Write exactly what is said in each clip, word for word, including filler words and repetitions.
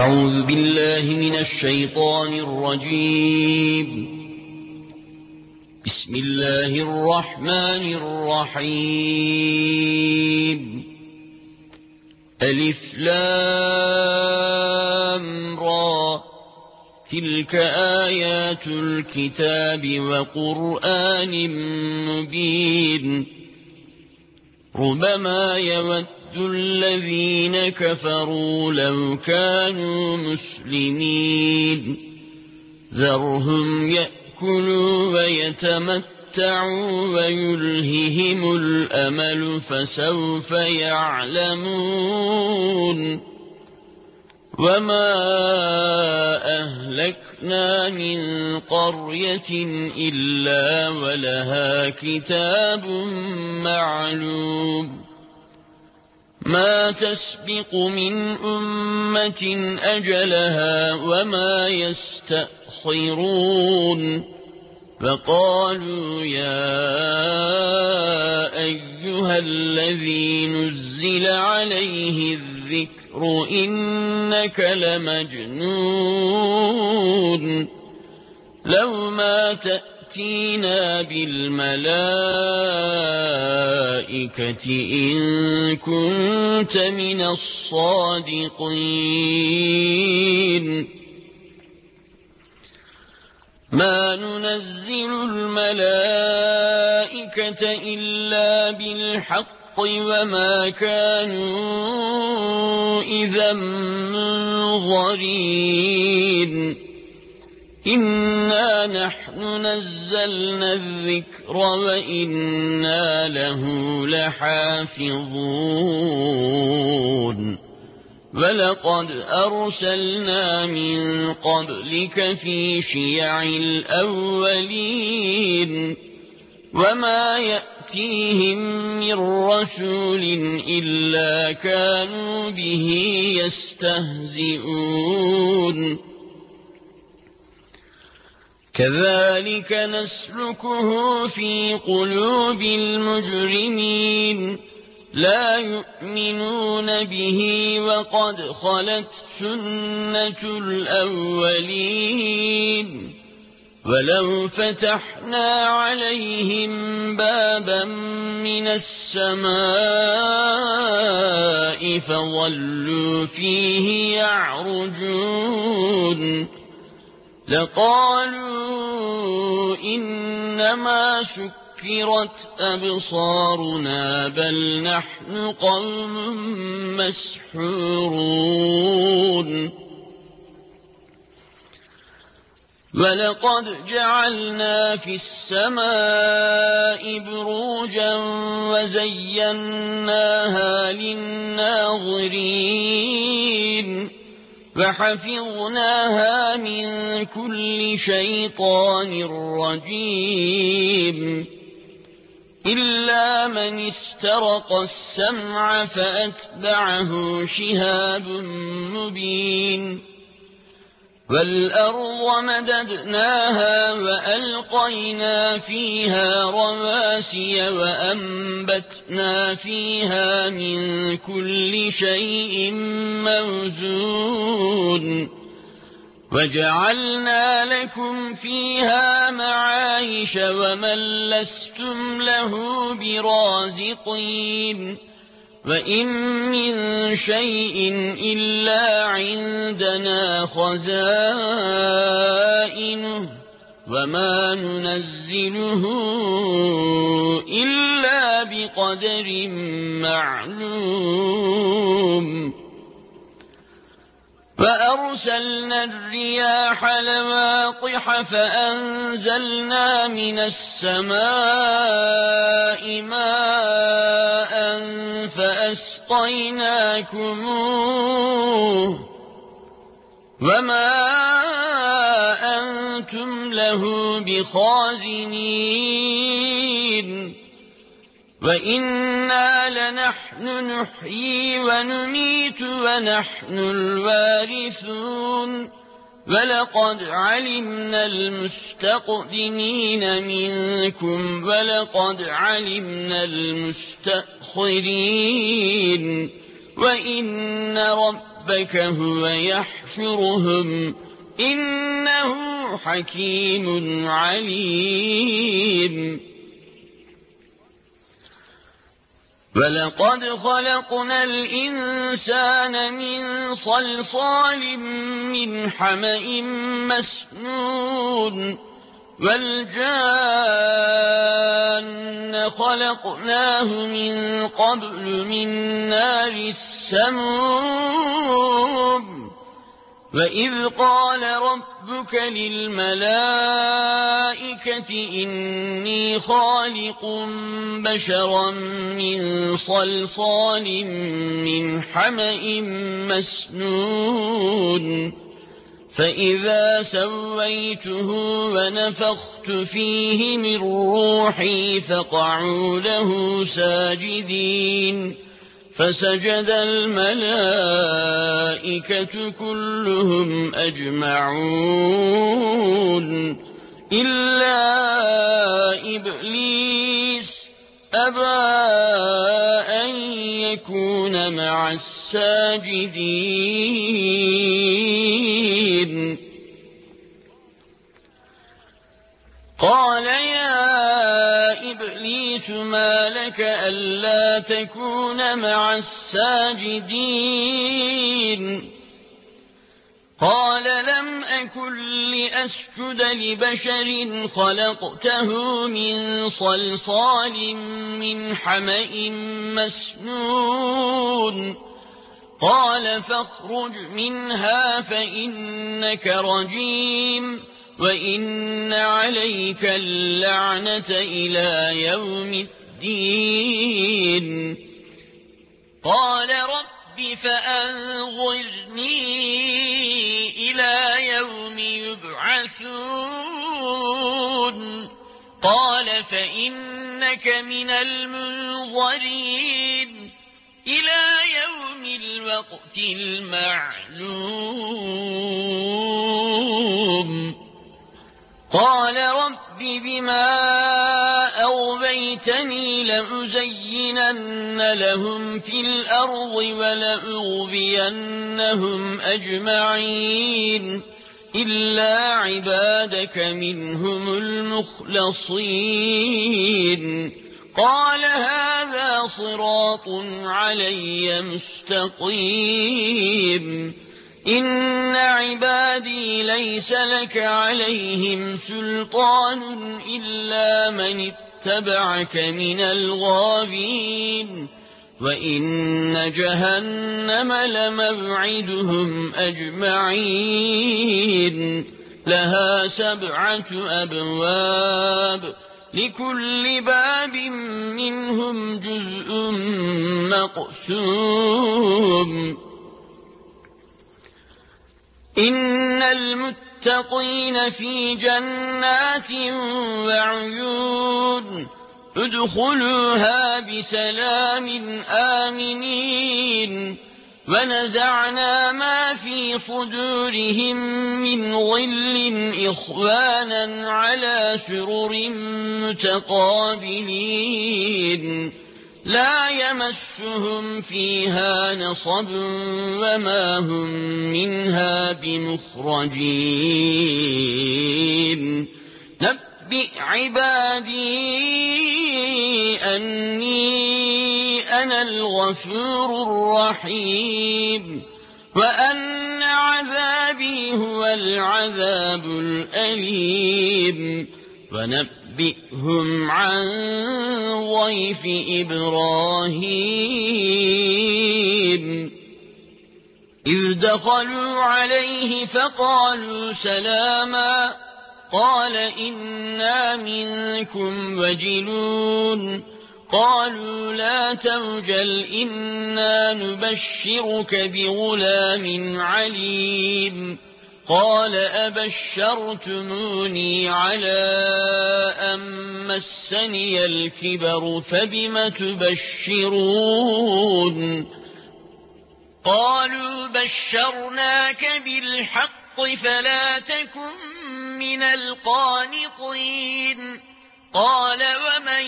أعوذ بالله من الشيطان الرجيم. بسم الله الرحمن الرحيم. ألف لام را، تلك آيات الكتاب وقرآن مبين. ربما يود الذين كفروا لو كانوا مسلمين. ذرهم يأكلوا ويتمتعوا ويلههم الأمل فسوف يعلمون. وما أهلكنا من قرية إلا ولها كتاب معلوم. ما تسبق من أمة أجلها وما يستأخرون. فقالوا يا أيها الذي نزل عليه الذكر إنك لمجنون. لو ما تأتينا بالملائكة إن كنت من الصادقين. ما ننزل الملائكة إلا بالحق وما كانوا إذا منظرين. إنا نحن نزلنا الذكر وإنا له لحافظون. ولقد أرسلنا من قبلك في شيع الأولين. وما يأتيهم من رسول إلا كانوا به يستهزئون. كذلك نسلكه في قلوب المجرمين. لا يؤمنون به وقد خلت سنة الأولين. ولو فتحنا عليهم بابا من السماء فظلوا فيه يعرجون لقالوا إنما سكرت أبصارنا بل نحن قوم مسحورون. ولقد جعلنا في السماء بروجا وزيناها للناظرين. وحفظناها من كل شيطان رجيم. إلا من استرق السمع فأتبعه شهاب مبين. والأرض مددناها وألقينا فيها رواسي وأنبتنا فيها من كل شيء موزون. وجعلنا لكم فيها معايش ومن لستم له برازقين. وإن من شيء إلا عندنا خزائنه وما ننزله إلا بقدر معلوم. وأرسلنا الرياح لواقح فأنزلنا من السماء ماء فأسقيناكموه وما أنتم له بخازنين. وإنا لنحن نحيي ونميت ونحن الوارثون. ولقد علمنا المستقدمين منكم ولقد علمنا المستأخرين. وإن ربكم ربك هو يحشرهم إنه حكيم عليم ولقد خلقنا الإنسان من صلصال من حمإ مسنون والجان خلقناه من قبل من نار السموم وإذ قال ربك للملائكة إني خالق بشرا من صلصال من حمإ مسنون فإذا سويته ونفخت فيه من روحي فقعوا له ساجدين فسجد الملائكة كلهم أجمعون إلا إبليس أبى أن يكون مع الساجدين قال يا إبليس ما لك ألا تكون مع الساجدين قال لم أكن لأسجد لبشر خلقته من صلصال من حمإ مسنون قال فاخرج منها فإنك رجيم وإن عليك اللعنة إلى يوم الدين قال رب فأنظرني إلى يوم يبعثون قال فإنك من المنظرين إلى يوم الوقت المعلوم قال رب بما أغويتني لأزينن لهم في الأرض ولأغوينهم أجمعين إلا عبادك منهم المخلصين قال هذا صراط علي مستقيم إن عبادي ليس لك عليهم سلطان إلا من اتبعك من الغاوين وإن جهنم لموعدهم أجمعين لها سبعة أبواب لكل باب منهم جزء مقسوم إن المتقين في جنات وعيون ادخلوها بسلام آمنين ونزعنا ما في صدورهم من غل إخوانا على سرر متقابلين لا يمسهم فيها نصب وما هم منها بمخرجين نبئ عبادي أني أنا الغفور الرحيم وأن عذابي هو العذاب الأليم ونبئهم عن ضيف إبراهيم إذ دخلوا عليه فقالوا سلاما قال إنا منكم وجلون قالوا لا توجل إنا نبشرك بغلام عليم قال أبشرتموني على أن مسني الكبر فبم تبشرون قالوا بشرناك بالحق فلا تكن من القانطين قال ومن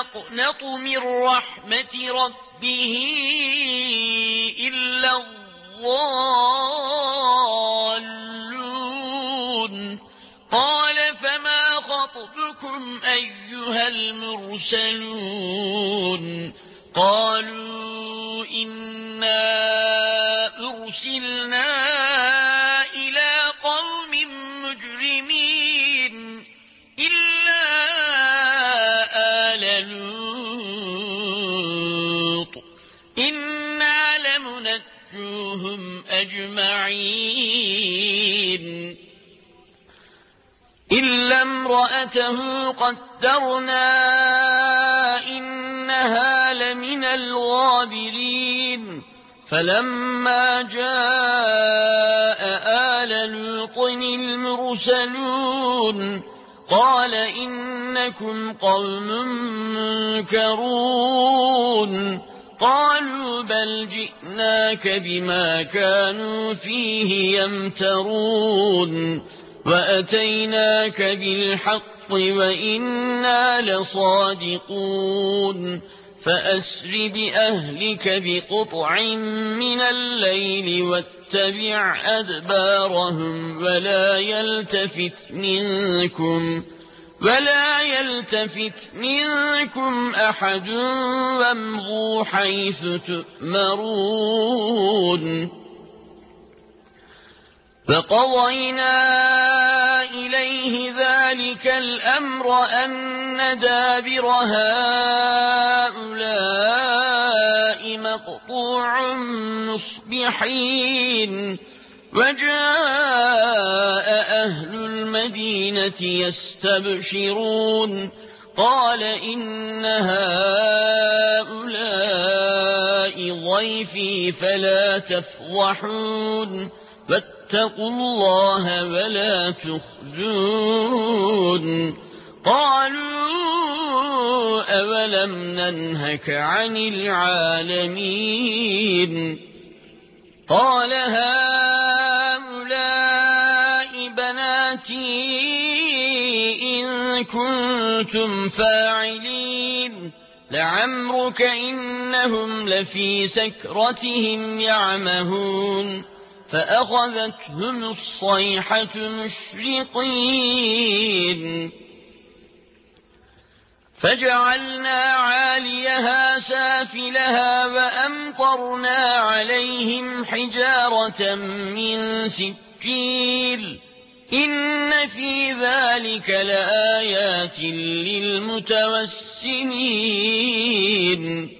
يقنط من رحمة ربه إلا الضالون قال فما خطبكم أيها المرسلون قالوا إنا أرسلنا إلى قوم مجرمين إلا آل لوط إنا لمنجوهم أجمعين إلا امرأته قدرنا إنها لمن الغابرين فلما جاء آل لوط المرسلون قال إنكم قوم منكرون قالوا بل جئناك بما كانوا فيه يمترون وأتيناك بالحق وإنا لصادقون فأسر بأهلك بقطع من الليل واتبع أدبارهم ولا يلتفت منكم ولا يلتفت منكم أحد وامضوا حيث تؤمرون فقضينا إليه ذلك الأمر أن دابر هؤلاء مقطوع مصبحين وجاء أهل المدينة يستبشرون قال إن هؤلاء ضيفي فلا تفضحون واتقوا الله ولا تخزون قالوا أولم ننهك عن العالمين قال هؤلاء بناتي إن كنتم فاعلين لعمرك إنهم لفي سكرتهم يعمهون فأخذتهم الصيحة مشرقين فجعلنا عاليها سافلها وأمطرنا عليهم حجارة من سجيل إن في ذلك لآيات للمتوسمين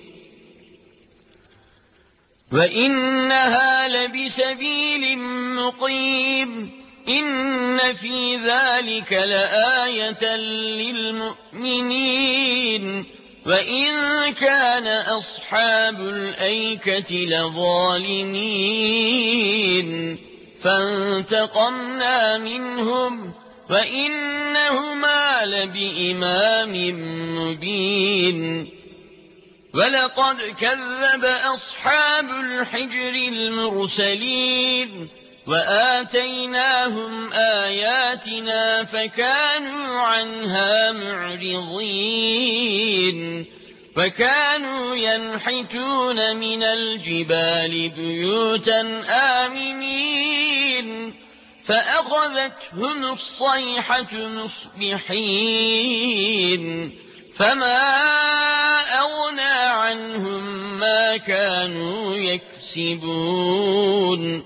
وإنها لبسبيل مقيم إن في ذلك لآية للمؤمنين وإن كان أصحاب الأيكة لظالمين فانتقمنا منهم وإنهما لبإمام مبين ولقد كذب أصحاب الحجر المرسلين وآتيناهم آياتنا فكانوا عنها معرضين وكانوا ينحتون من الجبال بيوتا آمنين فأخذتهم الصيحة مصبحين فما أغنى عنهم ما كانوا يكسبون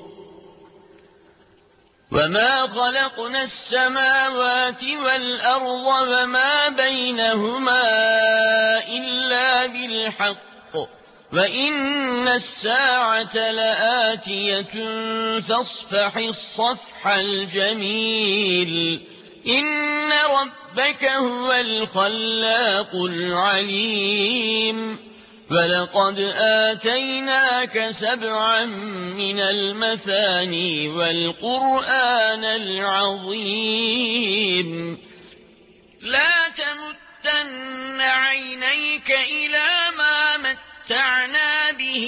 وما خلقنا السماوات والأرض وما بينهما إلا بالحق وإن الساعة لآتية فاصفح الصفح الجميل إن ربك هو الخلاق العليم ولقد آتيناك سبعا من المثاني والقرآن العظيم لا تمدن عينيك إلى ما متعنا به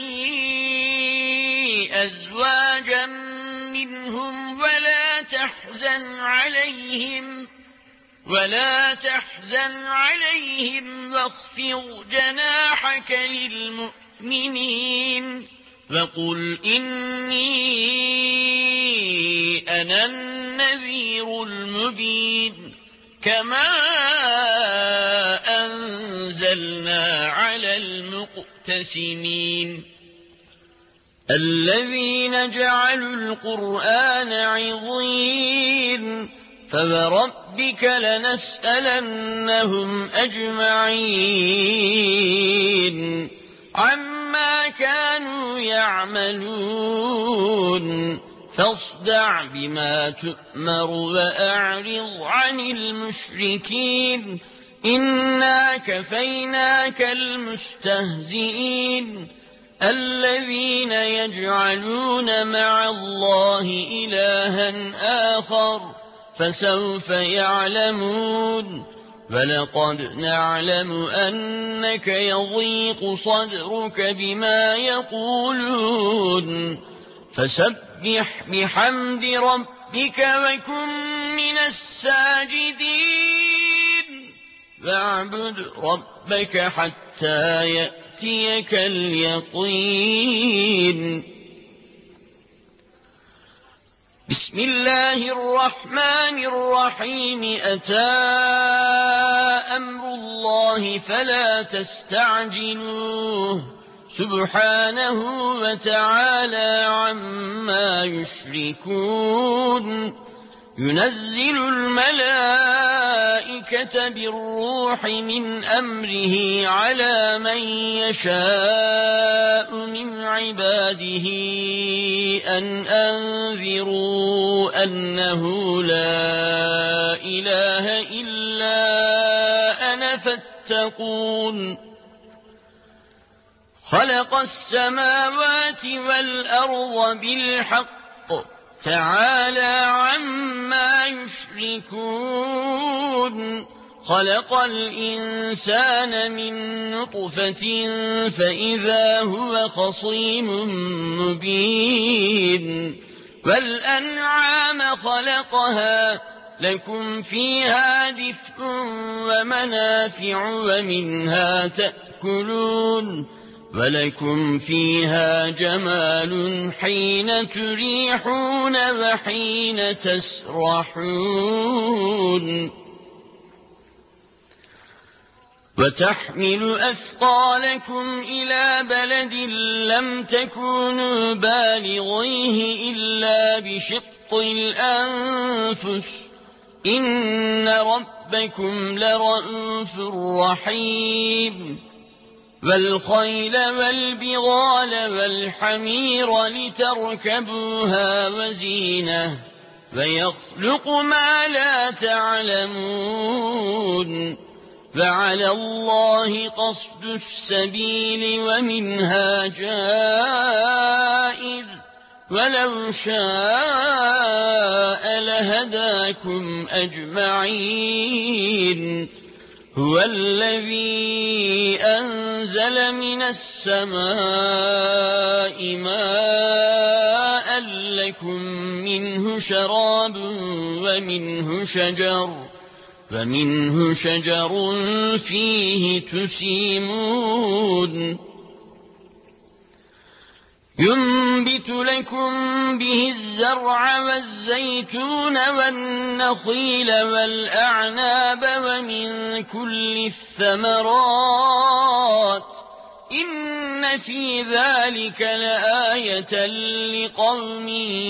أزواجا منهم ولا تحزن عليهم ولا تحزن عليهم واخفض جناحك للمؤمنين فقل إني أنا النذير المبين كما أنزلنا على المقتسمين الذين جعلوا القرآن عضين فوربك لنسألنهم أجمعين عما كانوا يعملون فاصدع بما تؤمر وأعرض عن المشركين إنا كفيناك المستهزئين الذين يجعلون مع الله إلها آخر فسوف يعلمون ولقد نعلم أنك يضيق صدرك بما يقولون فسبح بحمد ربك وكن من الساجدين واعبد ربك حتى يأتيك اليقين بسم الله الرحمن الرحيم أتى أمر الله فلا تستعجلوه سبحانه وتعالى عما يشركون ينزل الملائكة بالروح من أمره على من يشاء من عباده أن أنذروا أنه لا إله إلا أنا فاتقون خلق السماوات والأرض بالحق تعالى عما يشركون خلق الإنسان من نطفة فإذا هو خصيم مبين والأنعام خلقها لكم فيها دفء ومنافع ومنها تأكلون ولكم فيها جمال حين تريحون وحين تسرحون وتحمل أثقالكم إلى بلد لم تكونوا بالغيه إلا بشق الأنفس إن ربكم لرءوف رحيم والخيل والبغال والحمير لتركبوها وزينة ويخلق ما لا تعلمون وعلى الله قصد السبيل ومنها جائر ولو شاء لهداكم أجمعين هو الذي أنزل من السماء ماء لكم منه شراب ومنه شجر ومنه شجر فيه تسيمون ينبت لكم به الزرع والزيتون والنخيل والأعناب ومن كل الثمرات إن في ذلك لآية لقوم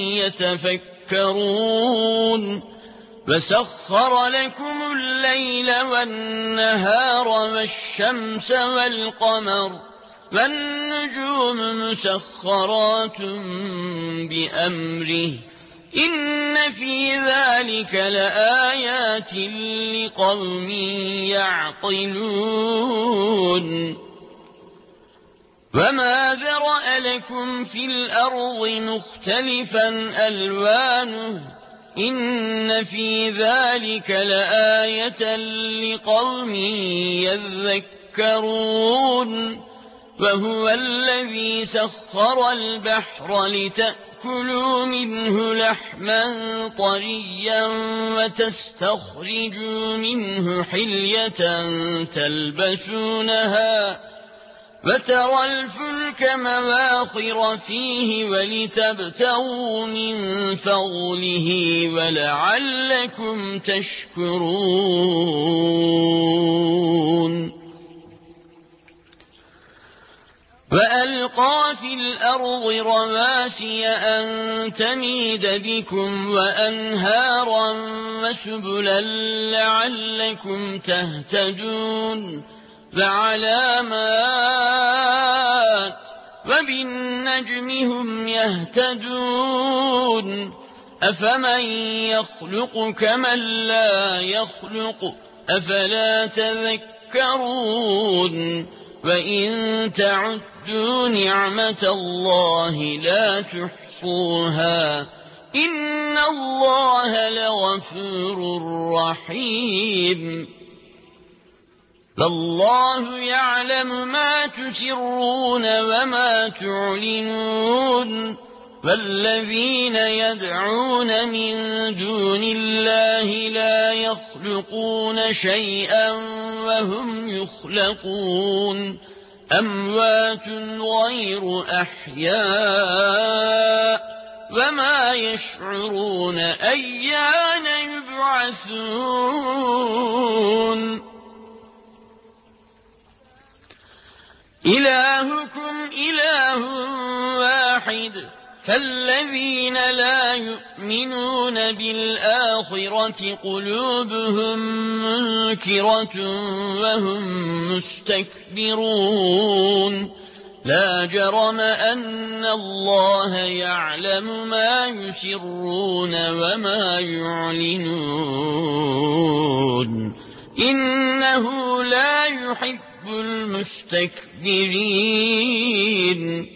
يتفكرون وسخر لكم الليل والنهار والشمس والقمر والنجوم مسخرات بأمره إن في ذلك لآيات لقوم يعقلون وما ذرأ لكم في الأرض مختلفا ألوانه إن في ذلك لآية لقوم يذكرون وهو الذي سخر البحر لتأكلوا منه لحما طريا وتستخرجوا منه حلية تلبسونها وترى الفلك مواخر فيه ولتبتغوا من فضله ولعلكم تشكرون وألقى في الأرض رواسي أن تميد بكم وأنهارا وسبلا لعلكم تهتدون وعلامات وبالنجم هم يهتدون أفمن يخلق كمن لا يخلق أفلا تذكرون وإن تعدوا نعمة الله لا تحصوها إن الله لغفور رحيم فالله يعلم ما تسرون وما تعلنون والذين يدعون من دون الله لا يخلقون شيئا وهم يخلقون أموات غير أحياء وما يشعرون أيان يبعثون إلهكم إله واحد فالذين لا يؤمنون بالآخرة قلوبهم منكرة وهم مستكبرون لا جرم أن الله يعلم ما يسرون وما يعلنون إنه لا يحب المستكبرين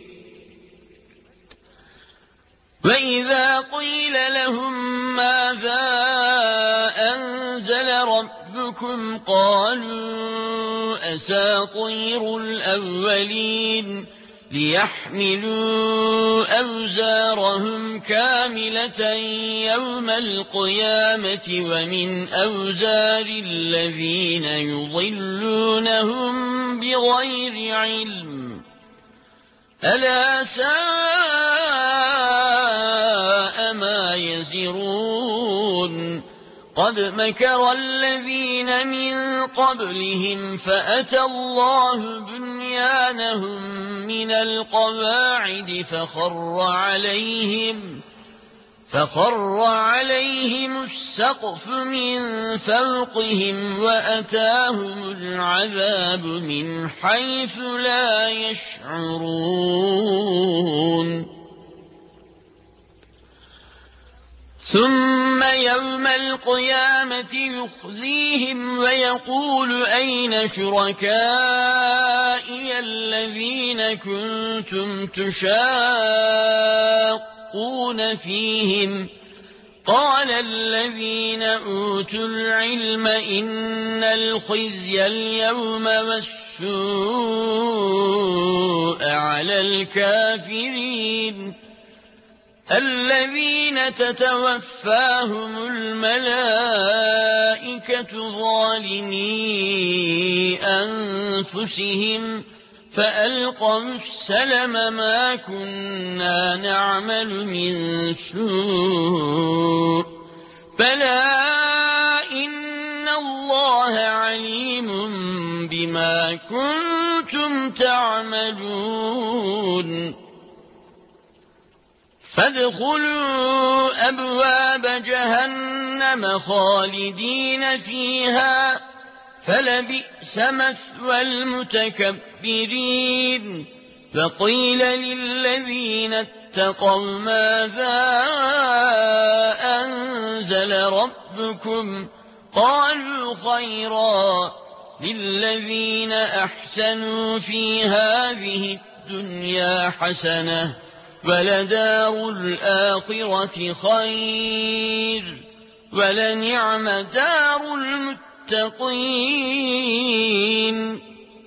وإذا قيل لهم ماذا أنزل ربكم قالوا أساطير الأولين ليحملوا أوزارهم كاملة يوم القيامة ومن أوزار الذين يضلونهم بغير علم ألا ساء ما يزرون قد مكر الذين من قبلهم فأتى الله بنيانهم من القواعد فخر عليهم فخر عليهم السقف من فوقهم وأتاهم العذاب من حيث لا يشعرون ثم يوم القيامة يخزيهم ويقول أين شركائي الذين كنتم تشاقون فيهم قال الذين أوتوا العلم إن الخزي اليوم والسوء على الكافرين الذين تتوفاهم الملائكة ظالمي أنفسهم فألقوا السلم ما كنا نعمل من سوء بلى إن الله عليم بما كنتم تعملون فادخلوا أبواب جهنم خالدين فيها فلبئس مثوى المتكبرين وقيل للذين اتقوا ماذا أنزل ربكم قالوا خيرا للذين أحسنوا في هذه الدنيا حسنة ولدار الآخرة خير ولنعم دار المتقين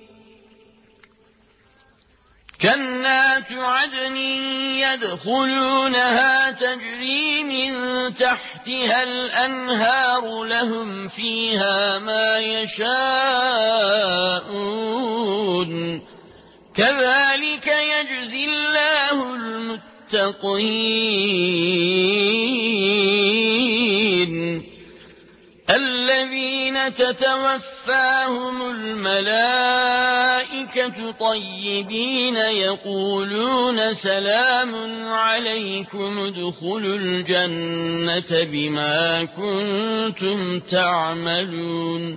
جنات عدن يدخلونها تجري من تحتها الأنهار لهم فيها ما يشاءون كذلك يجزي الله المتقين الذين تتوفاهم الملائكة طيبين يقولون سلام عليكم ادخلوا الجنة بما كنتم تعملون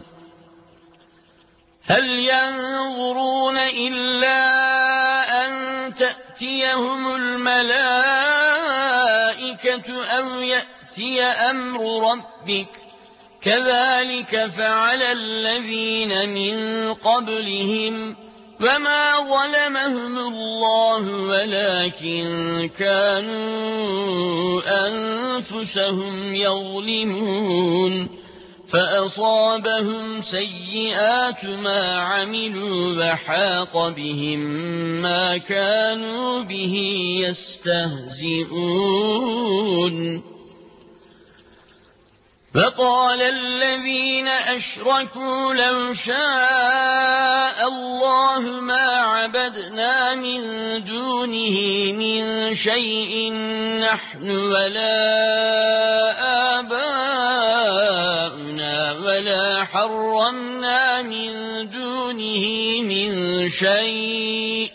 هل ينظرون إلا أن تأتيهم الملائكة أو يأتي أمر ربك كذلك فعل الذين من قبلهم وما ظلمهم الله ولكن كانوا أنفسهم يظلمون فأصابهم سيئات ما عملوا وحاق بهم ما كانوا به يستهزئون فقال الذين أشركوا لو شاء الله ما عبدنا من دونه من شيء نحن ولا آباؤنا ولا حرمنا من دونه من شيء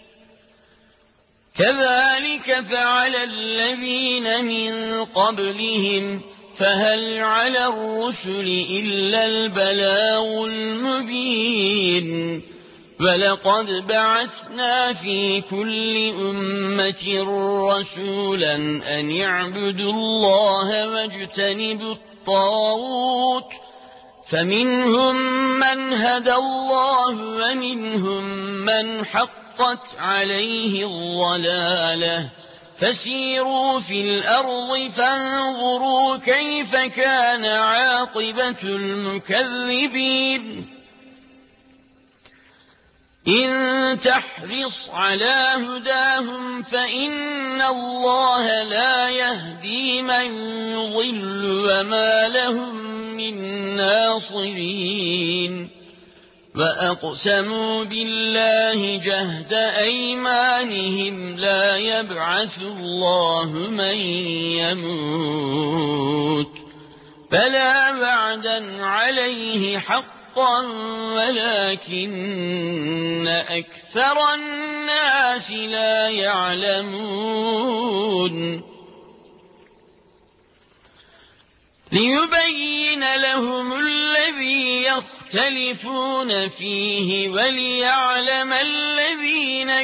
كذلك فعل الذين من قبلهم فهل على الرسل إلا البلاغ المبين ولقد بعثنا في كل أمة رسولا أن اعبدوا الله واجتنبوا الطاغوت فمنهم من هدى الله ومنهم من حقت عليه الضلالة فسيروا في الأرض فانظروا كيف كان عاقبة المكذبين إن تحرص على هداهم فإن الله لا يهدي من يضل وما لهم من ناصرين وأقسموا بالله جهد أيمانهم لا يبعث الله من يموت بلى وعدا عليه حقا ولكن أكثر الناس لا يعلمون ليبين لهم الذي يختلفون فيه وليعلم الذين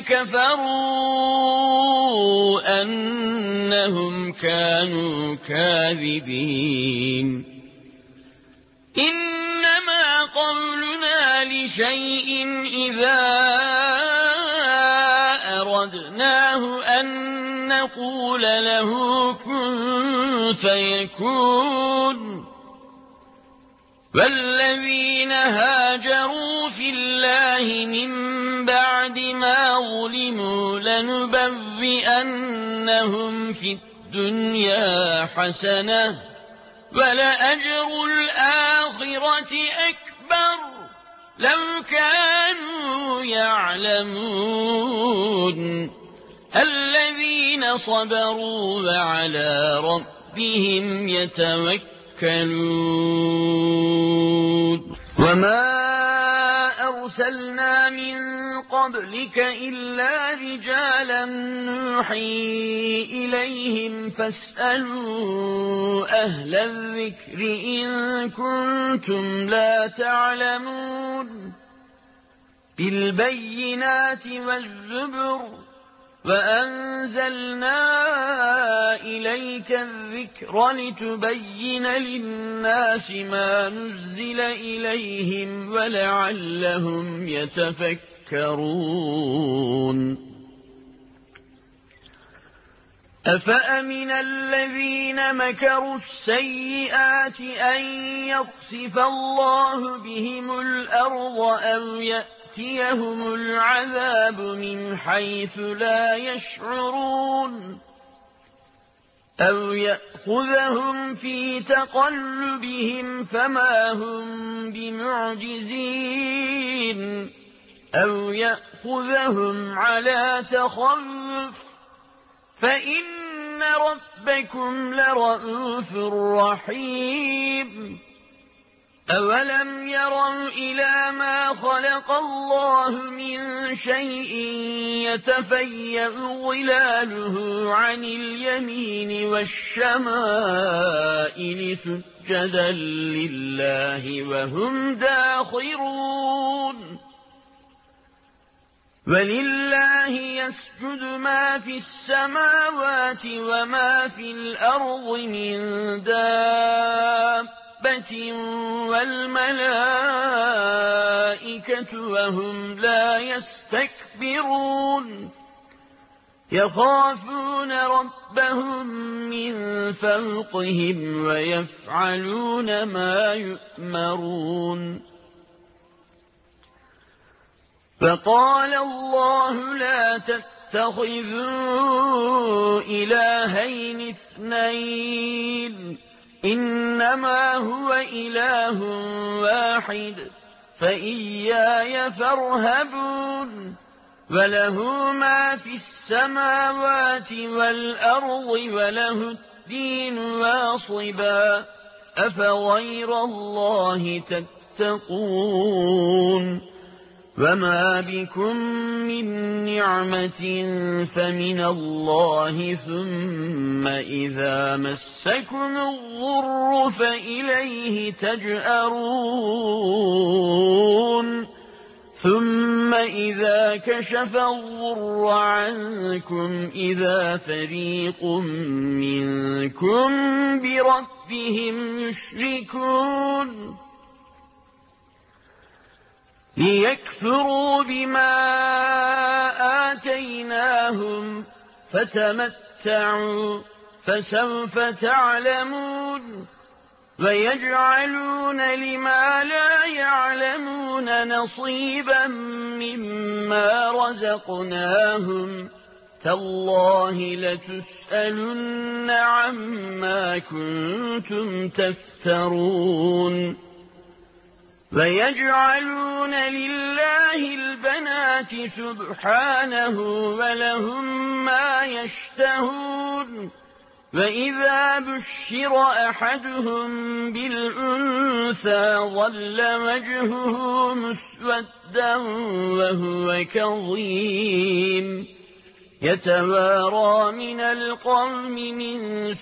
كفروا أنهم كانوا كاذبين إنما قولنا لشيء إذا أردناه أن نقول له كن فيكون والذين هاجروا في الله من بعد ما ظلموا لنبوئنهم في الدنيا حسنة ولأجر الآخرة أكبر لو كانوا يعلمون الذين صبروا وعلى ربهم يتوكلون وما أرسلنا من قبلك إلا رجالا نوحي إليهم فاسألوا أهل الذكر إن كنتم لا تعلمون بالبينات والزبر وأنزلنا إليك الذكر لتبين للناس ما نزل إليهم ولعلهم يتفكرون أفأمن الذين مكروا السيئات أن يخسف الله بهم الأرض أو يأتيهم العذاب من حيث لا يشعرون أو يأخذهم في تقلبهم فما هم بمعجزين أو يأخذهم على تخوف فإن ربكم لرءوف رحيم أولم يروا إلى ما خلق الله من شيء يتفيأ ظلاله عن اليمين والشمائل سجدا لله وهم داخرون ولله يسجد ما في السماوات وما في الأرض من دابة والملائكة وهم لا يستكبرون يخافون ربهم من فوقهم ويفعلون ما يؤمرون فقال الله لا تتخذوا إلهين اثنين إنما هو إله واحد فإياي فارهبون وله ما في السماوات والأرض وله الدين واصبا أفغير الله تتقون وما بكم من نعمة فمن الله ثم إذا مسكم الضر فإليه تجأرون ثم إذا كشف الضر عنكم إذا فريق منكم بربهم يشركون ليكفروا بما آتيناهم فتمتعوا فسوف تعلمون ويجعلون لما لا يعلمون نصيبا مما رزقناهم تالله لتسألن عما كنتم تفترون ويجعلون لله البنات سبحانه ولهم ما يشتهون وإذا بشر أحدهم بالأنثى ظل وجهه مسودا وهو كظيم يتوارى من القوم من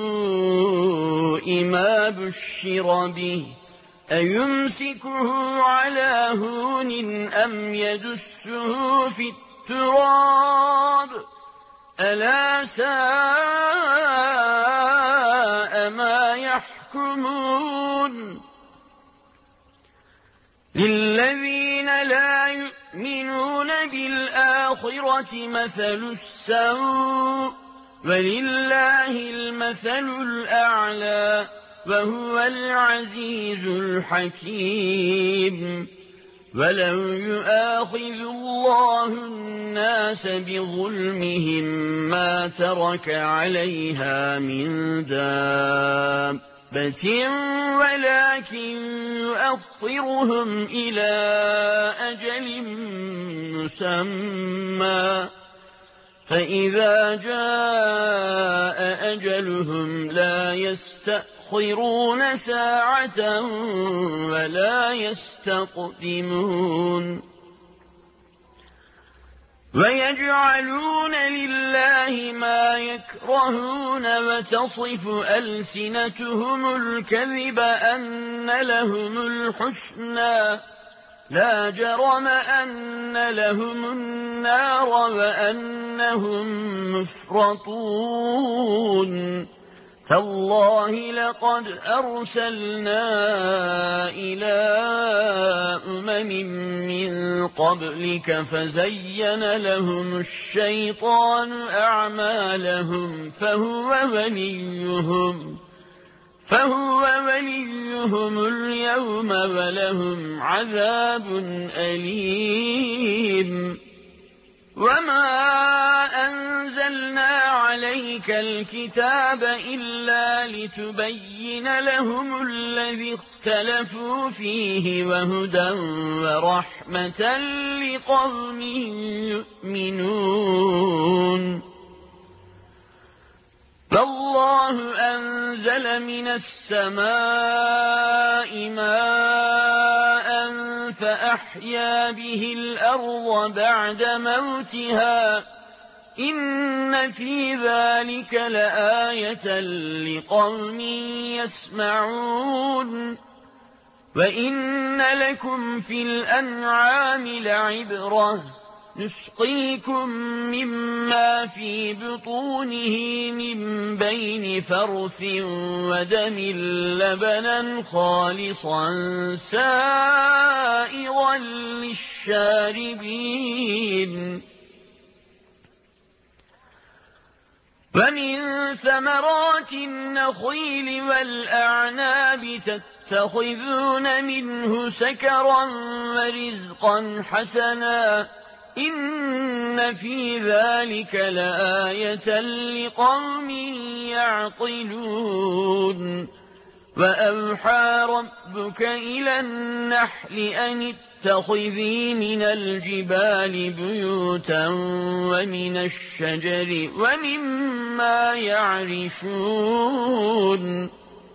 سوء ما بشر به أيمسكه على هون أم يدسه في التراب ألا ساء ما يحكمون للذين لا يؤمنون بالآخرة مثل السوء ولله المثل الأعلى وهو العزيز الحكيم ولو يؤاخذ الله الناس بظلمهم ما ترك عليها من دابة ولكن يؤخرهم إلى أجل مسمى فإذا جاء أجلهم لا يستأخرون ساعة ولا يستقدمون ويجعلون لله ما يكرهون وتصف ألسنتهم الكذب أن لهم الحسنى لا جرم أن لهم النار وأنهم مفرطون تالله لقد أرسلنا إلى أمم من قبلك فزين لهم الشيطان أعمالهم فهو وليهم فهو وليهم اليوم ولهم عذاب أليم وما أنزلنا عليك الكتاب إلا لتبين لهم الذي اختلفوا فيه وهدى ورحمة لقوم يؤمنون فالله أنزل من السماء ماء فأحيا به الأرض بعد موتها إن في ذلك لآية لقوم يسمعون وإن لكم في الأنعام لعبرة نسقيكم مما في بطونه من بين فرث ودم لبنا خالصا سائغا للشاربين ومن ثمرات النخيل والأعناب تتخذون منه سكرا ورزقا حسنا إن في ذلك لآية لقوم يعقلون وأوحى ربك إلى النحل أن اتخذي من الجبال بيوتا ومن الشجر ومما يعرشون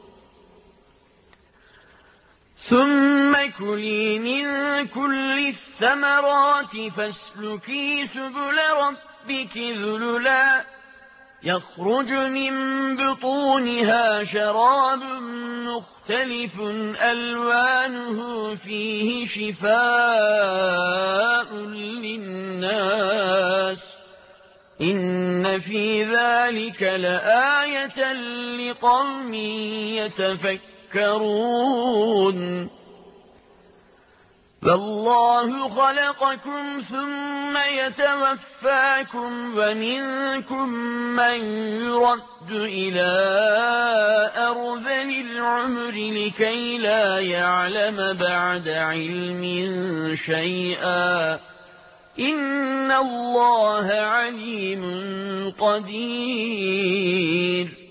ثم كلي من كل الثمرات فاسلكي سبل ربك ذللا يخرج من بطونها شراب مختلف ألوانه فيه شفاء للناس إن في ذلك لآية لقوم يتفكرون فالله خلقكم ثم يتوفاكم ومنكم من يرد إلى أرذل العمر لكي لا يعلم بعد علم شيئا إن الله عليم قدير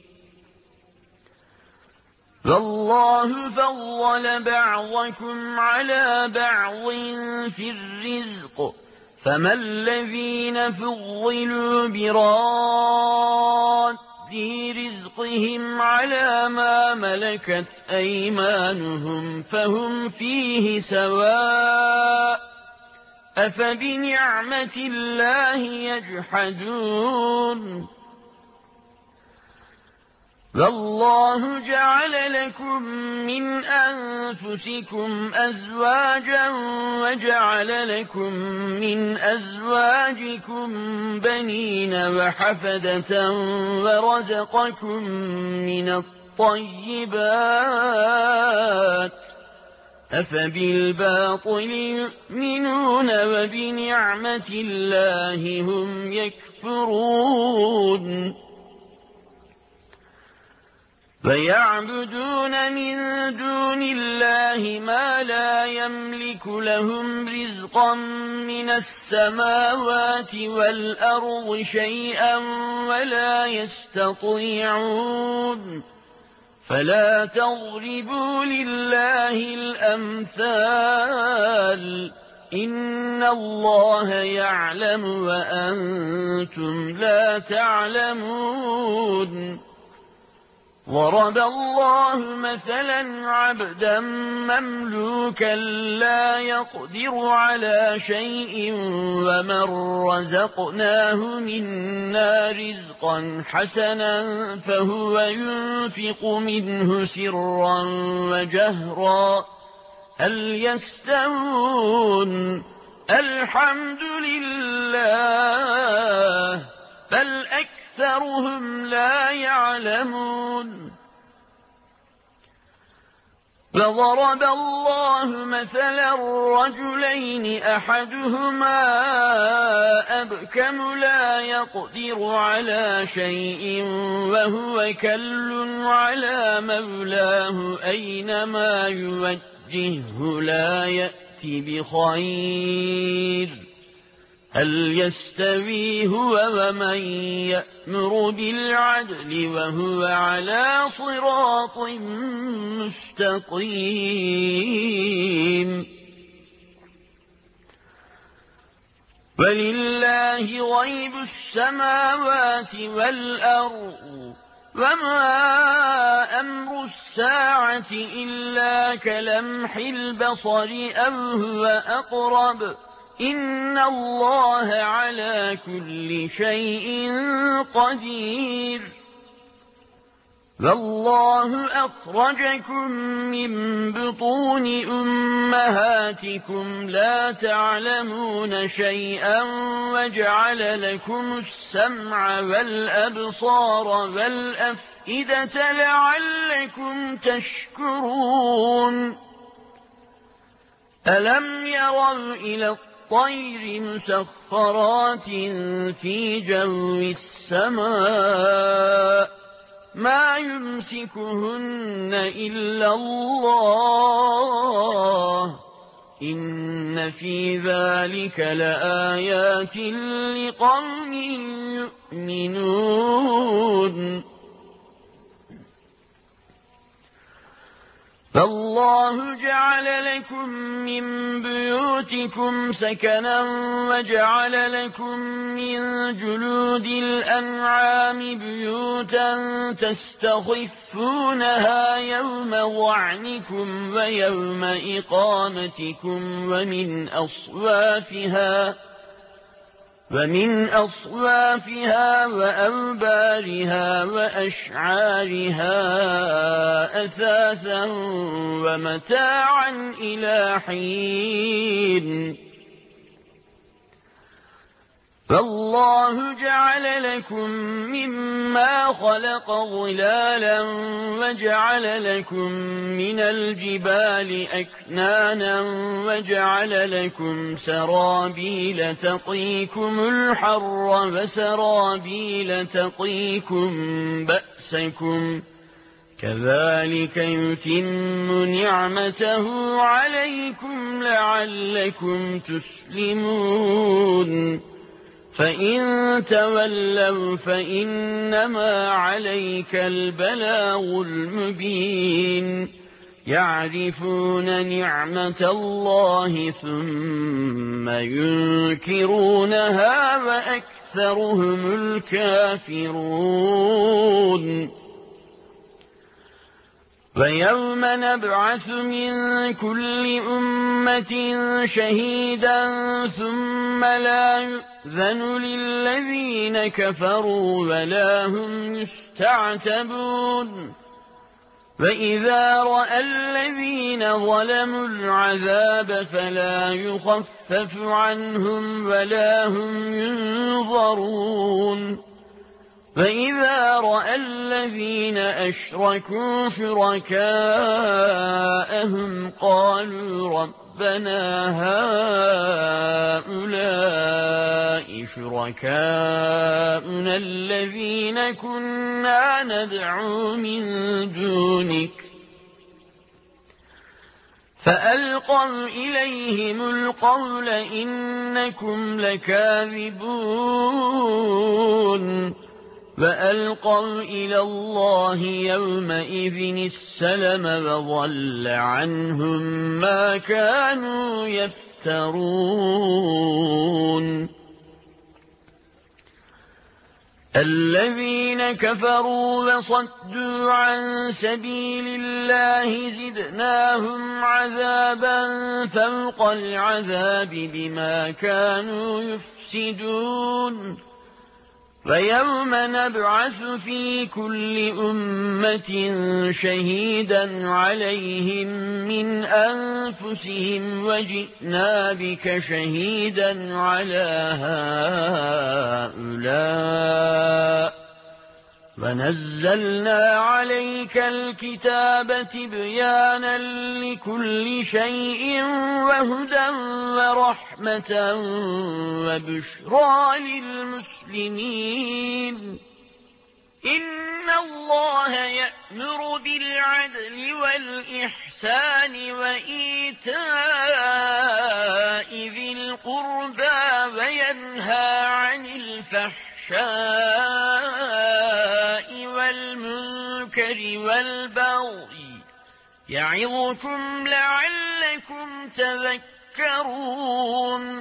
فالله فضل بعضكم على بعض في الرزق فما الذين فضلوا براد رزقهم على ما ملكت أيمانهم فهم فيه سواء أفبنعمة الله يجحدون والله جعل لكم من أنفسكم أزواجا وجعل لكم من أزواجكم بنين وحفدة ورزقكم من الطيبات أفبالباطل يؤمنون وبنعمة الله هم يكفرون فيعبدون من دون الله ما لا يملك لهم رزقا من السماوات والأرض شيئا ولا يستطيعون فلا تضربوا لله الأمثال إن الله يعلم وأنتم لا تعلمون ضرب الله مثلا عبدا مملوكا لا يقدر على شيء ومن رزقناه منا رزقا حسنا فهو ينفق منه سرا وجهرا هل يستوون الحمد لله بل أكثرهم لا يعلمون فضرب الله مثلا رجلين أحدهما أبكم لا يقدر على شيء وهو كل على مولاه أينما يوجهه لا يأتي بخير هل يستوي هو ومن يأمر بالعدل وهو على صراط مستقيم ولله غيب السماوات والأرض وما أمر الساعة إلا كلمح البصر أو هو أقرب إن الله على كل شيء قدير والله أخرجكم من بطون أمهاتكم لا تعلمون شيئا وجعل لكم السمع والأبصار والأفئدة لعلكم تشكرون ألم يروا إلى الطير مسخرات في جو السماء ما يمسكهن إلا الله إن في ذلك لآيات لقوم يؤمنون فالله جعل لكم من بيوتكم سكنا وجعل لكم من جلود الأنعام بيوتا تستخفونها يوم ظعنكم ويوم إقامتكم ومن أصوافها ومن أصوافها وأوبارها وأشعارها أثاثا ومتاعا إلى حين فالله جعل لكم مما خلق ظلالا وجعل لكم من الجبال أكنانا وجعل لكم سرابيل تقيكم الحر وسرابيل تقيكم بأسكم كذلك يتم نعمته عليكم لعلكم تسلمون فإن تولوا فإنما عليك البلاغ المبين يعرفون نعمة الله ثم ينكرونها وأكثرهم الكافرون ويوم نبعث من كل أمة شهيدا ثم لا يؤذن للذين كفروا ولا هم يستعتبون وإذا رأى الذين ظلموا العذاب فلا يخفف عنهم ولا هم ينظرون فإذا رأى الذين أشركوا شركاءهم قالوا ربنا هؤلاء شركاؤنا الذين كنا ندعو من دونك فألقوا إليهم القول إنكم لكاذبون وألقوا إلى الله يومئذ السلم وضل عنهم ما كانوا يفترون الذين كفروا وصدوا عن سبيل الله زدناهم عذابا فوق العذاب بما كانوا يفسدون ويوم نبعث في كل أمة شهيدا عليهم من أنفسهم وجئنا بك شهيدا على هؤلاء ونزلنا عليك الكتاب تبيانا لكل شيء وهدى ورحمة وبشرى للمسلمين إن الله يأمر بالعدل والإحسان وإيتاء ذي القربى وينهى عن الفحشاء والمنكر والبغي يعظكم لعلكم تذكرون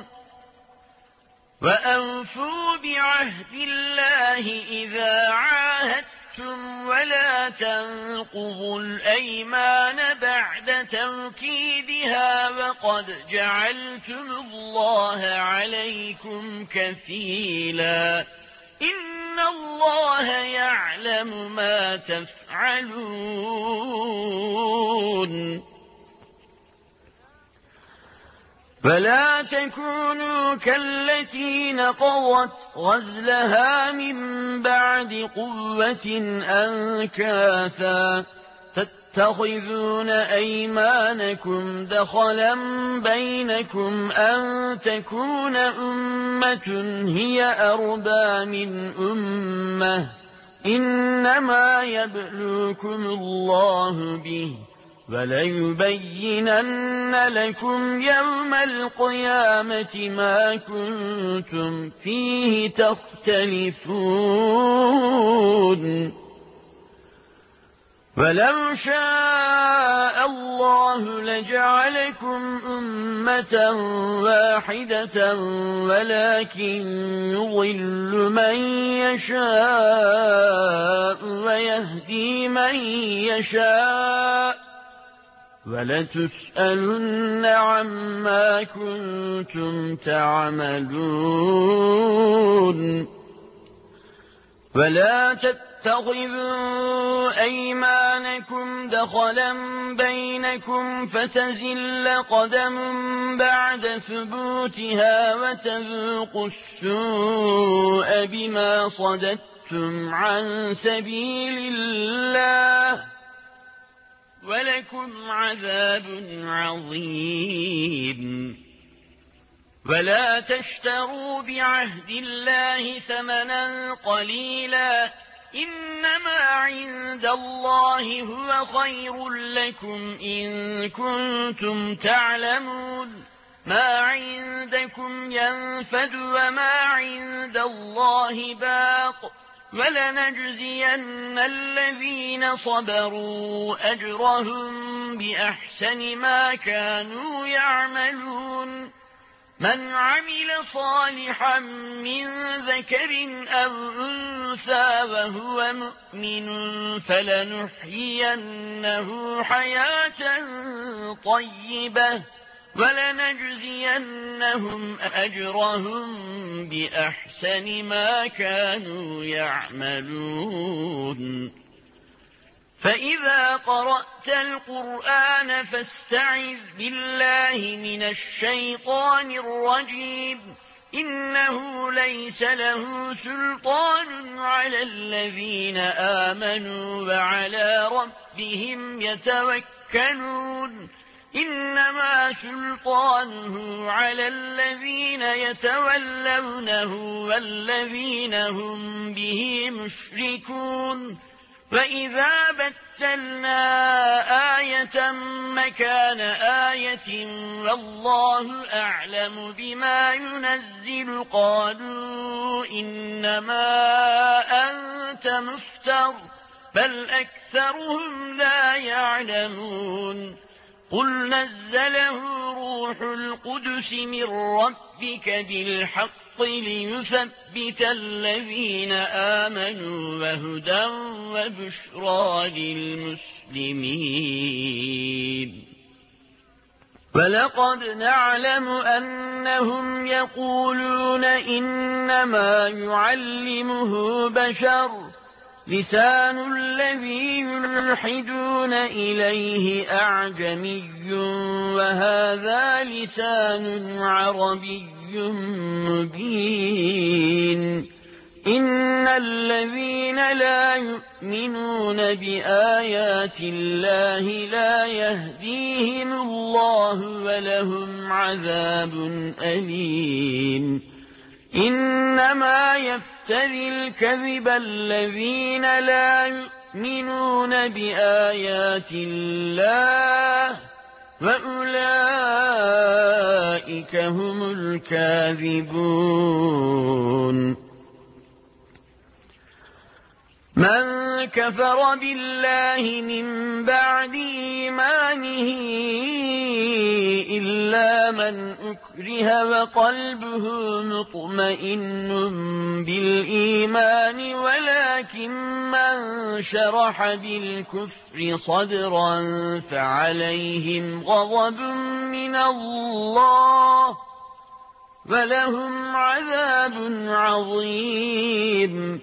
وأوفوا بعهد الله إذا عاهدتم ولا تنقضوا الأيمان بعد توكيدها وقد جعلتم الله عليكم كفيلا إن الله يعلم ما تفعلون فلا تكونوا كالتي نقضت غزلها من بعد قوة أنكاثا تتخذون أيمانكم دخلا بينكم أن تكون أمة هي أربى من أمة إنما يبلوكم الله به وَلَيُبَيِّنَنَّ لَكُمْ يَوْمَ الْقِيَامَةِ مَا كُنتُمْ فِيهِ تَخْتَلِفُونَ وَلَوْ شَاءَ اللَّهُ لَجَعَلَكُمْ أُمَّةً وَاحِدَةً وَلَكِنْ يُضِلُّ مَنْ يَشَاءُ وَيَهْدِي مَنْ يَشَاءُ وَلَتُسْأَلُنَّ عَمَّا كُنتُمْ تَعْمَلُونَ وَلَا تَتَّخِذُوا أَيْمَانَكُمْ دَخَلًا بَيْنَكُمْ فَتَزِلَّ قَدَمٌ بَعْدَ ثُبُوتِهَا وَتَذُوقُوا السُّوءَ بِمَا صَدَدتُّمْ عَنْ سَبِيلِ اللَّهِ وَلَكُمْ عَذَابٌ عَظِيمٌ وَلَا تَشْتَرُوا بِعَهْدِ اللَّهِ ثَمَنًا قَلِيلًا إِنَّمَا عِندَ اللَّهِ هُوَ خَيْرٌ لَكُمْ إِن كُنتُمْ تعلمون مَا عِندَكُمْ يَنفَدُ وَمَا عِندَ اللَّهِ باقٍ وَلَنَجْزِيَنَّ الَّذِينَ صَبَرُوا أَجْرَهُم بِأَحْسَنِ مَا كَانُوا يَعْمَلُونَ مَنْ عَمِلَ صَالِحًا مِّن ذَكَرٍ أَوْ أُنثَىٰ وَهُوَ مُؤْمِنٌ فَلَنُحْيِيَنَّهُ حَيَاةً طَيِّبَةً وَلَنَجْزِيَنَّهُمْ أَجْرَهُم بِأَحْسَنِ مَا كَانُوا يَعْمَلُونَ فَإِذَا قَرَأْتَ الْقُرْآنَ فَاسْتَعِذْ بِاللَّهِ مِنَ الشَّيْطَانِ الرَّجِيمِ إِنَّهُ لَيْسَ لَهُ سُلْطَانٌ عَلَى الَّذِينَ آمَنُوا وَعَلَى رَبِّهِمْ يَتَوَكَّلُونَ إِنَّمَا سُلْطَانُهُ عَلَى الَّذِينَ يَتَوَلَّوْنَهُ وَالَّذِينَ هُمْ بِهِ مُشْرِكُونَ وَإِذَا بَدَّلْنَا آيَةً مَكَانَ آيَةٍ وَاللَّهُ أَعْلَمُ بِمَا يُنَزِّلُ قَالُوا إِنَّمَا أَنْتَ مُفْتَرٍ بَلْ أَكْثَرُهُمْ لَا يَعْلَمُونَ قُلْ نَزَّلَهُ رُوحُ الْقُدُسِ مِنْ رَبِّكَ بِالْحَقِّ لِيُثَبِّتَ الَّذِينَ آمَنُوا وَهُدًى وَبُشْرَى لِلْمُسْلِمِينَ وَلَقَدْ نَعْلَمُ أَنَّهُمْ يَقُولُونَ إِنَّمَا يُعَلِّمُهُ بَشَرٌ لِسَانُ الَّذِي يُلْحِدُونَ إِلَيْهِ أَعْجَمِيٌّ وَهَذَا لِسَانٌ عَرَبِيٌّ مُبِينٌ إِنَّ الَّذِينَ لَا يُؤْمِنُونَ بِآيَاتِ اللَّهِ لَا يَهْدِيهِمُ اللَّهُ وَلَهُمْ عَذَابٌ أَلِيمٌ إِنَّمَا يَفْتَرِي يفتري الكذب الذين لا يؤمنون بآيات الله وأولئك هم الكاذبون. من كفر بالله من بعد إيمانه إلا من أكره وقلبه مطمئن بالإيمان ولكن من شرح بالكفر صدرا فعليهم غضب من الله ولهم عذاب عظيم.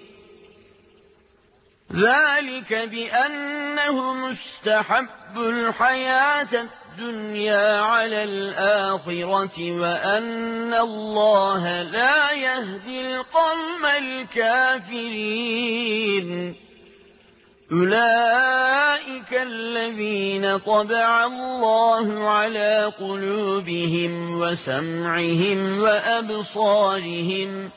ذلك بأنهم استحبوا الحياة الدنيا على الآخرة وأن الله لا يهدي القوم الكافرين. أولئك الذين طبع الله على قلوبهم وسمعهم وأبصارهم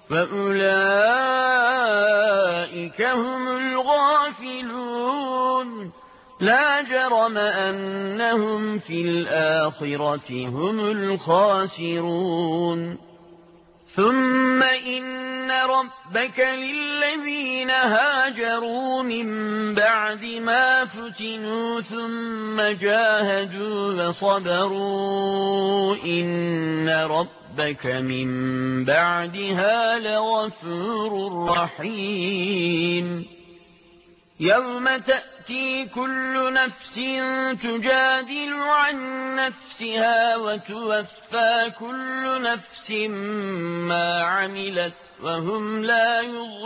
وأولئك هم الغافلون. لا جرم أنهم في الآخرة هم الخاسرون. ثم إن ربك للذين هاجروا من بعد ما فتنوا ثم جاهدوا وصبروا إن ربك من بعدها لغفور رحيم. يوم تأتي كل نفس تجادل عن نفسها وتوفى كل نفس ما عملت وهم لا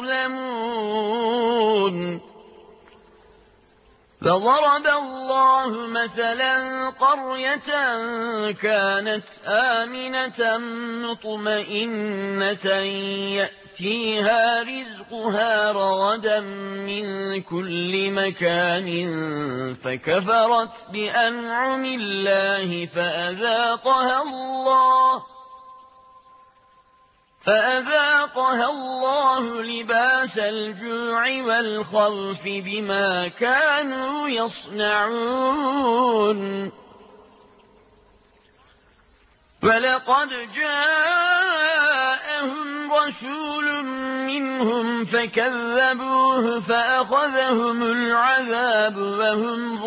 يظلمون. فضرب الله مثلا قرية كانت آمنة مطمئنة يأتيها رزقها رغدا من كل مكان فكفرت بأنعم الله فأذاقها الله فأذاقها الله لباس الجوع والخوف بما كانوا يصنعون. ولقد جاءهم رسول منهم فكذبوه فأخذهم العذاب وهم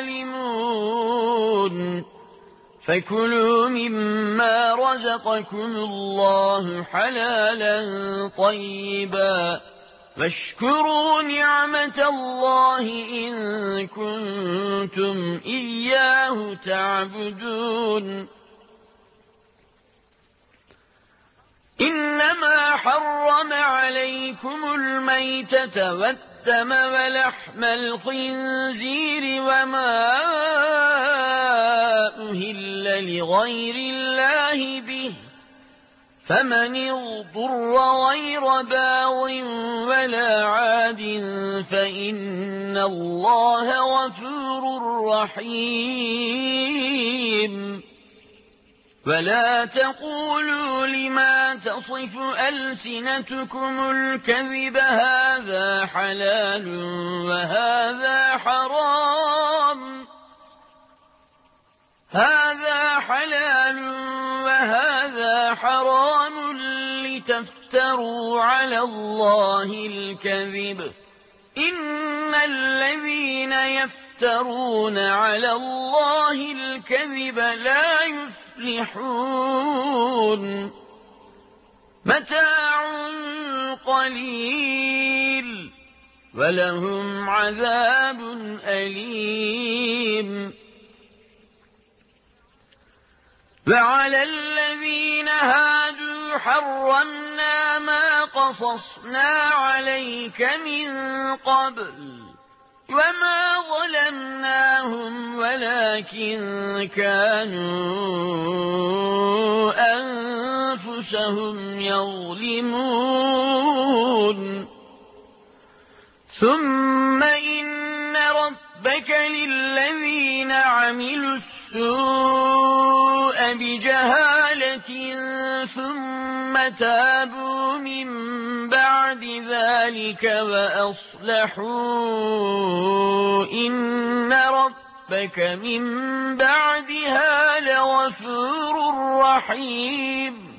ظالمون. فكلوا مما رزقكم الله حلالا طيبا واشكروا نعمة الله إن كنتم إياه تعبدون. إنما حرم عليكم الميتة والدم ولحم الخنزير وما أهل لغير الله به فمن اضطر غير باغ ولا عاد فإن الله غفور رحيم. ولا تقولوا لما تصف ألسنتكم الكذب هذا حلال وهذا حرام هذا حلال وهذا حرام لتفتروا على الله الكذب. إن الذين يفترون على الله الكذب لا يفلحون. متاع قليل ولهم عذاب أليم. وعلى الذين هادوا حرمنا ما قصصنا عليك من قبل وما ظلمناهم ولكن كانوا أنفسهم يظلمون. ثم إن ربك للذين عملوا السوء بجهالة ثم تابوا من بعد بَعْدِ ذَلِكَ وَأَصْلَحُوا إِنَّ رَبَّكَ مِن بَعْدِهَا لَغَفُورٌ رَّحِيمٌ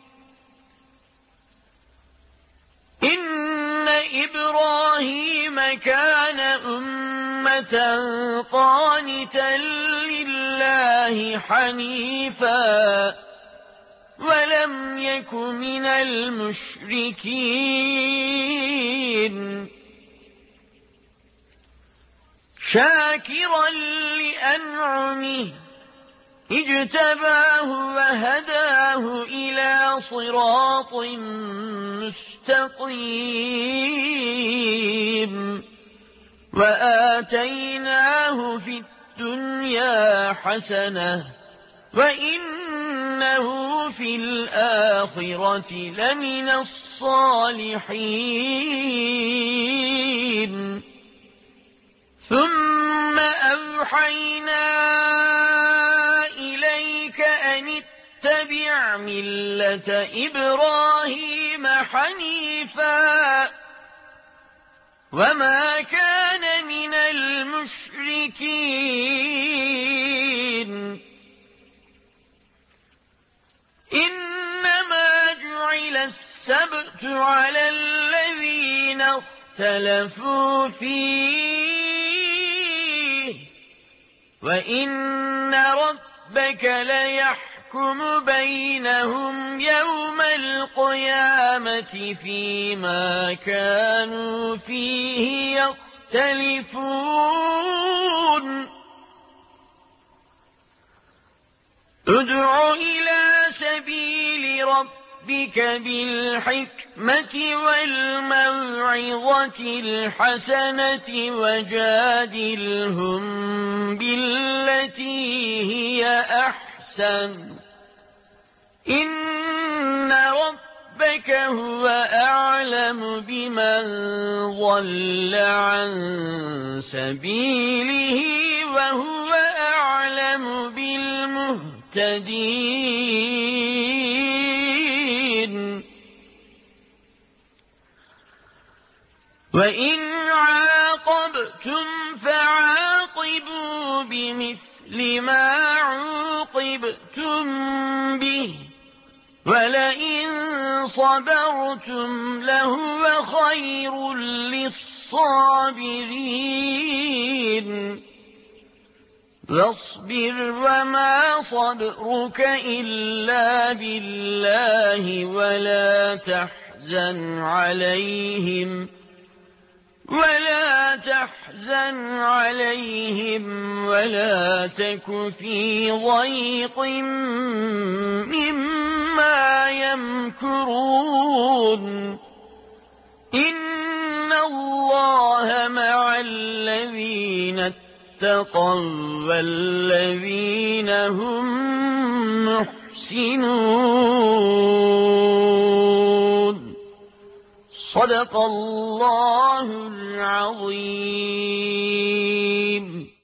إِنَّ إِبْرَاهِيمَ كَانَ أُمَّةً قَانِتًا لِّلَّهِ حَنِيفًا وَلَمْ يَكُ مِنَ الْمُشْرِكِينَ شَاكِرًا لِّأَنْعُمِهِ اجْتَبَاهُ وَهَدَاهُ إِلَىٰ صِرَاطٍ مُّسْتَقِيمٍ وَآتَيْنَاهُ فِي الدُّنْيَا حَسَنَةً وَإِنَّهُ فِي الْآخِرَةِ لَمِنَ الصَّالِحِينَ ثُمَّ أَوْحَيْنَا إِلَيْكَ أَنِ اتَّبِعْ مِلَّةَ إِبْرَاهِيمَ حَنِيفًا وَمَا كَانَ مِنَ الْمُشْرِكِينَ إِنَّمَا جُعِلَ السَّبْتُ عَلَى الَّذِينَ اخْتَلَفُوا فِيهِ وَإِنَّ رَبَّكَ لَيَحْكُمُ بَيْنَهُمْ يَوْمَ الْقِيَامَةِ فِيمَا كَانُوا فِيهِ يَخْتَلِفُونَ ادْعُ إِلَىٰ سَبِيلِ رَبِّكَ بِالْحِكْمَةِ وَالْمَوْعِظَةِ الْحَسَنَةِ وَجَادِلْهُم بِالَّتِي هِيَ أَحْسَنُ إِنَّ رَبَّكَ هُوَ أَعْلَمُ بِمَن ضَلَّ عَن سَبِيلِهِ وَهُوَ أَعْلَمُ بِالْمُهْتَدِينَ وَإِنْ عَاقَبْتُمْ فَعَاقِبُوا بِمِثْلِ مَا عُوقِبْتُم بِهِ وَلَئِن صَبَرْتُمْ لَهُوَ خَيْرٌ لِّلصَّابِرِينَ وَاصْبِرْ وَمَا صَبْرُكَ إِلَّا بِاللَّهِ وَلَا تَحْزَنْ عَلَيْهِمْ وَلَا تَحْزَنْ عَلَيْهِمْ وَلَا تَكُ فِي ضَيْقٍ مِّمَّا يَمْكُرُونَ إِنَّ اللَّهَ مَعَ الَّذِينَ اتَّقَوا وَّالَّذِينَ هُم مُّحْسِنُونَ صدق الله العظيم.